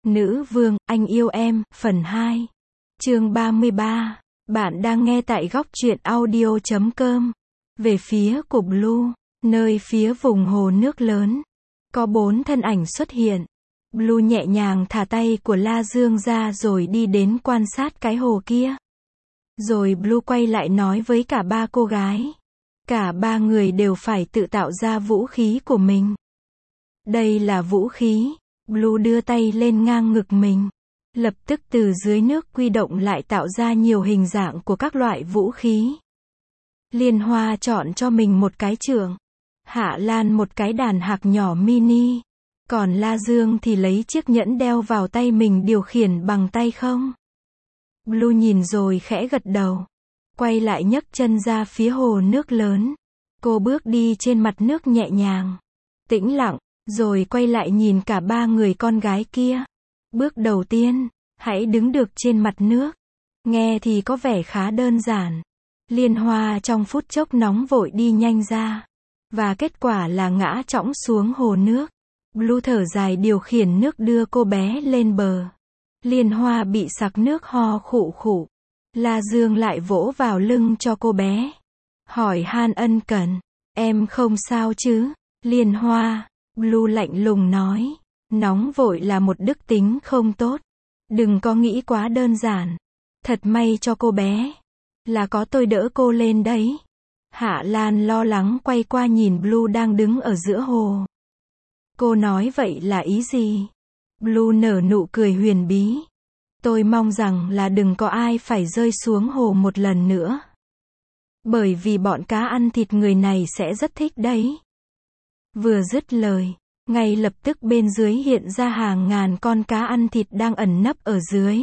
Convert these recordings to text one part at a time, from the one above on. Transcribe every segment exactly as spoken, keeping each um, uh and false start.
Nữ vương, anh yêu em, phần hai. Chương ba mươi ba. Bạn đang nghe tại góc truyện audio chấm com. Về phía của Blue, nơi phía vùng hồ nước lớn, có bốn thân ảnh xuất hiện. Blue nhẹ nhàng thả tay của La Dương ra rồi đi đến quan sát cái hồ kia. Rồi Blue quay lại nói với cả ba cô gái. Cả ba người đều phải tự tạo ra vũ khí của mình. Đây là vũ khí. Blue đưa tay lên ngang ngực mình. Lập tức từ dưới nước quy động lại tạo ra nhiều hình dạng của các loại vũ khí. Liên Hoa chọn cho mình một cái chưởng. Hạ Lan một cái đàn hạc nhỏ mini. Còn La Dương thì lấy chiếc nhẫn đeo vào tay mình điều khiển bằng tay không. Blue nhìn rồi khẽ gật đầu. Quay lại nhấc chân ra phía hồ nước lớn. Cô bước đi trên mặt nước nhẹ nhàng. Tĩnh lặng. Rồi quay lại nhìn cả ba người con gái kia. Bước đầu tiên, hãy đứng được trên mặt nước. Nghe thì có vẻ khá đơn giản. Liên Hoa trong phút chốc nóng vội đi nhanh ra. Và kết quả là ngã chõng xuống hồ nước. Blue thở dài điều khiển nước đưa cô bé lên bờ. Liên Hoa bị sặc nước ho khụ khụ. La Dương lại vỗ vào lưng cho cô bé. Hỏi han ân cần. Em không sao chứ? Liên Hoa. Blue lạnh lùng nói. Nóng vội là một đức tính không tốt. Đừng có nghĩ quá đơn giản. Thật may cho cô bé. Là có tôi đỡ cô lên đấy. Hạ Lan lo lắng quay qua nhìn Blue đang đứng ở giữa hồ. Cô nói vậy là ý gì? Blue nở nụ cười huyền bí. Tôi mong rằng là đừng có ai phải rơi xuống hồ một lần nữa. Bởi vì bọn cá ăn thịt người này sẽ rất thích đấy. Vừa dứt lời, ngay lập tức bên dưới hiện ra hàng ngàn con cá ăn thịt đang ẩn nấp ở dưới.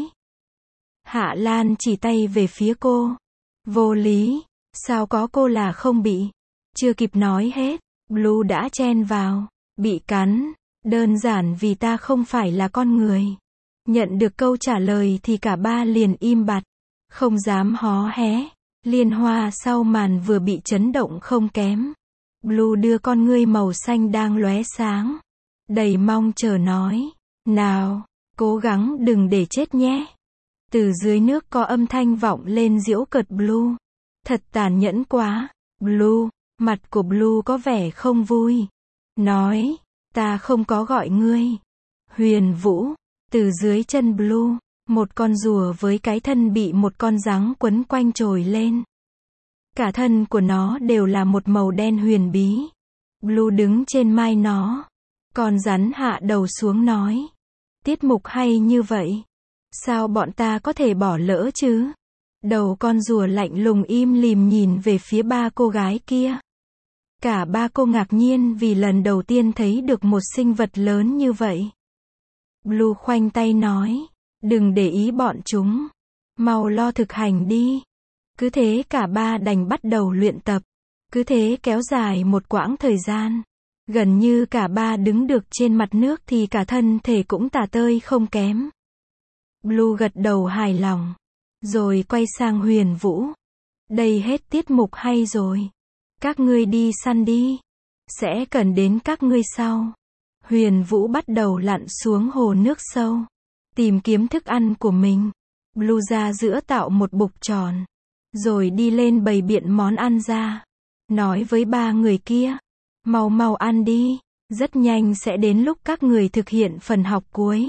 Hạ Lan chỉ tay về phía cô. Vô lý, sao có cô là không bị? Chưa kịp nói hết, Blue đã chen vào. Bị cắn, đơn giản vì ta không phải là con người. Nhận được câu trả lời thì cả ba liền im bặt, không dám hó hé. Liên Hoa sau màn vừa bị chấn động không kém. Blue đưa con ngươi màu xanh đang lóe sáng. Đầy mong chờ nói. Nào, cố gắng đừng để chết nhé. Từ dưới nước có âm thanh vọng lên giễu cợt Blue. Thật tàn nhẫn quá. Blue, mặt của Blue có vẻ không vui. Nói, ta không có gọi ngươi. Huyền Vũ, từ dưới chân Blue, một con rùa với cái thân bị một con giáng quấn quanh trồi lên. Cả thân của nó đều là một màu đen huyền bí. Blue đứng trên mai nó. Con rắn hạ đầu xuống nói. Tiết mục hay như vậy. Sao bọn ta có thể bỏ lỡ chứ? Đầu con rùa lạnh lùng im lìm nhìn về phía ba cô gái kia. Cả ba cô ngạc nhiên vì lần đầu tiên thấy được một sinh vật lớn như vậy. Blue khoanh tay nói. Đừng để ý bọn chúng. Mau lo thực hành đi. Cứ thế cả ba đành bắt đầu luyện tập. Cứ thế kéo dài một quãng thời gian. Gần như cả ba đứng được trên mặt nước thì cả thân thể cũng tả tơi không kém. Blue gật đầu hài lòng. Rồi quay sang Huyền Vũ. Đây hết tiết mục hay rồi. Các ngươi đi săn đi. Sẽ cần đến các ngươi sau. Huyền Vũ bắt đầu lặn xuống hồ nước sâu. Tìm kiếm thức ăn của mình. Blue ra giữa tạo một bục tròn. Rồi đi lên bày biện món ăn ra. Nói với ba người kia. Mau mau ăn đi. Rất nhanh sẽ đến lúc các người thực hiện phần học cuối.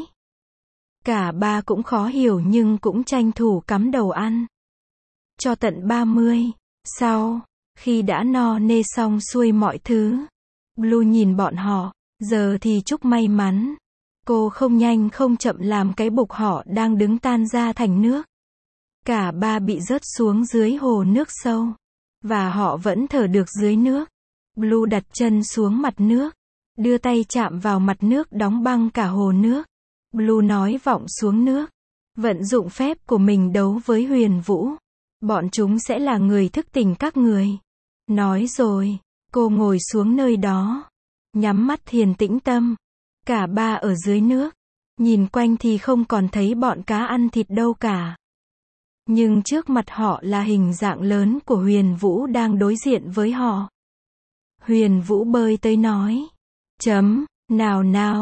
Cả ba cũng khó hiểu nhưng cũng tranh thủ cắm đầu ăn. Cho tận ba mươi. Sau, khi đã no nê xong xuôi mọi thứ. Blue nhìn bọn họ. Giờ thì chúc may mắn. Cô không nhanh không chậm làm cái bục họ đang đứng tan ra thành nước. Cả ba bị rớt xuống dưới hồ nước sâu. Và họ vẫn thở được dưới nước. Blue đặt chân xuống mặt nước. Đưa tay chạm vào mặt nước đóng băng cả hồ nước. Blue nói vọng xuống nước. Vận dụng phép của mình đấu với Huyền Vũ. Bọn chúng sẽ là người thức tỉnh các người. Nói rồi, cô ngồi xuống nơi đó. Nhắm mắt thiền tĩnh tâm. Cả ba ở dưới nước. Nhìn quanh thì không còn thấy bọn cá ăn thịt đâu cả. Nhưng trước mặt họ là hình dạng lớn của Huyền Vũ đang đối diện với họ. Huyền Vũ bơi tới nói. Chấm, nào nào,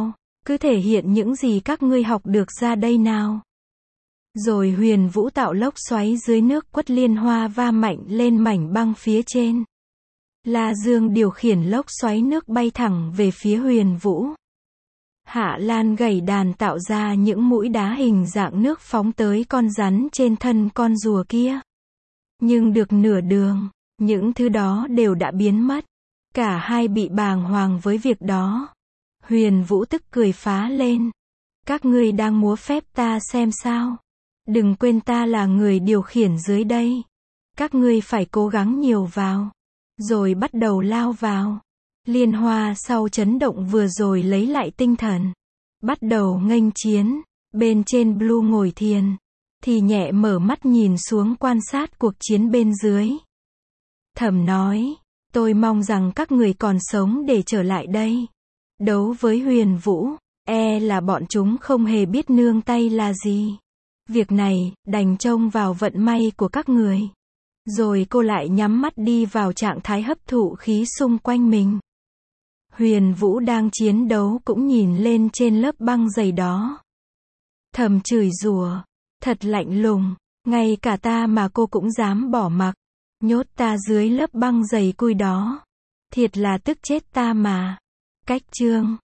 Cứ thể hiện những gì các ngươi học được ra đây nào. Rồi Huyền Vũ tạo lốc xoáy dưới nước, quất liên hoa va mạnh lên mảnh băng phía trên. La Dương điều khiển lốc xoáy nước bay thẳng về phía Huyền Vũ. Hạ Lan gảy đàn tạo ra những mũi đá hình dạng nước phóng tới con rắn trên thân con rùa kia. Nhưng được nửa đường, những thứ đó đều đã biến mất. Cả hai bị bàng hoàng với việc đó. Huyền Vũ tức cười phá lên. Các ngươi đang múa phép ta xem sao. Đừng quên ta là người điều khiển dưới đây. Các ngươi phải cố gắng nhiều vào. Rồi bắt đầu lao vào. Liên Hoa sau chấn động vừa rồi lấy lại tinh thần. Bắt đầu nghênh chiến. Bên trên Blue ngồi thiền. Thì nhẹ mở mắt nhìn xuống quan sát cuộc chiến bên dưới. Thầm nói. Tôi mong rằng các người còn sống để trở lại đây. Đấu với Huyền Vũ. E là bọn chúng không hề biết nương tay là gì. Việc này, đành trông vào vận may của các người. Rồi cô lại nhắm mắt đi vào trạng thái hấp thụ khí xung quanh mình. Huyền Vũ đang chiến đấu cũng nhìn lên trên lớp băng dày đó. Thầm chửi rủa, thật lạnh lùng, ngay cả ta mà cô cũng dám bỏ mặc. Nhốt ta dưới lớp băng dày cui đó. Thiệt là tức chết ta mà. Cách chương